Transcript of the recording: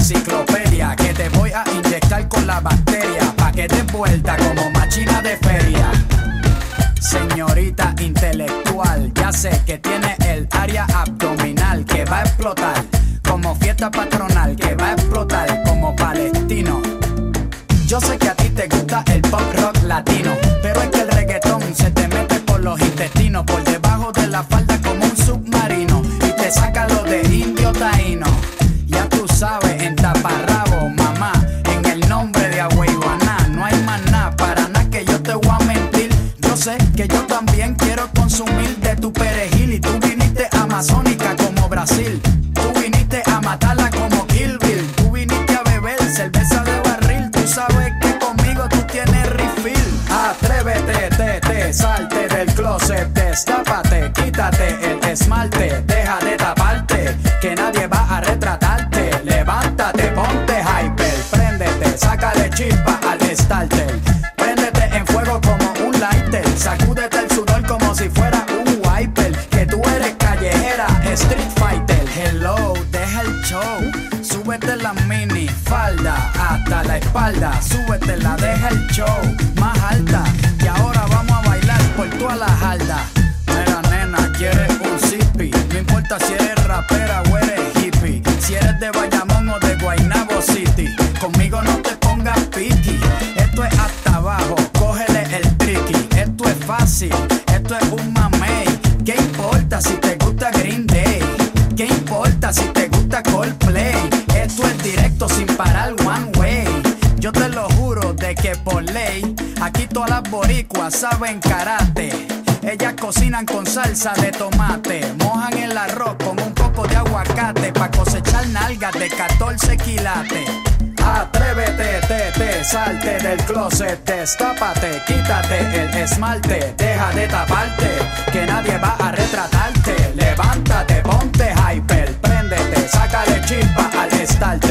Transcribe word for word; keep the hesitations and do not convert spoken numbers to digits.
enciclopedia que te voy a inyectar con la bacteria pa' que des vuelta como máquina de feria. Señorita intelectual, ya sé que tiene el área abdominal que va a explotar como fiesta patronal, que va a explotar como palestino. Yo sé que a ti te gusta el pop rock latino, pero es que el reggaetón se te mete por los intestinos, por debajo de la falda como un submarino, y te saca lo de indio taíno. Ya tú sabes, en taparrabo, mamá, en el nombre de Agüeyuaná, no hay más nada, para nada que yo te voy a mentir. Yo sé que yo también quiero consumir de tu perejil, y tú viniste amazónica como Brasil, tú viniste a matarla como Kill Bill, tú viniste a beber cerveza de barril, tú sabes que conmigo tú tienes refill. Atrévete, te, te, salte del closet, destápate, quítate el esmalte, deja de taparte, que nadie va a retratarte. Levántate, ponte hyper, préndete, sácale chispa al starter, préndete en fuego como un lighter, sacúdete el sudor como si fuera un wiper, que tú eres callejera, street fighter. Hello, deja el show, súbete la mini falda hasta la espalda, súbetela, deja el show más alta, y ahora vamos a bailar por toda la jarda. Mira nena, quieres un zippy, no importa si eres rapera o eres hippie, si eres de Bayamón o de Guaynabo City, conmigo no te pongas piqui. Esto es hasta abajo, cógele el tricky, esto es fácil, esto es un mamey. ¿Qué importa si te gusta Green Day? ¿Qué importa si te gusta Coldplay? Esto es directo sin parar one way. Yo te lo juro de que por ley, aquí todas las boricuas saben karate. Ellas cocinan con salsa de tomate, mojan el arroz con un poco de aguacate pa' cosechar nalgas de catorce quilates. Atrévete, te, te, salte del closet, destápate, quítate el esmalte, deja de taparte, que nadie va a retratarte. Levántate, ponte hyper, préndete, sácale chispa al starter.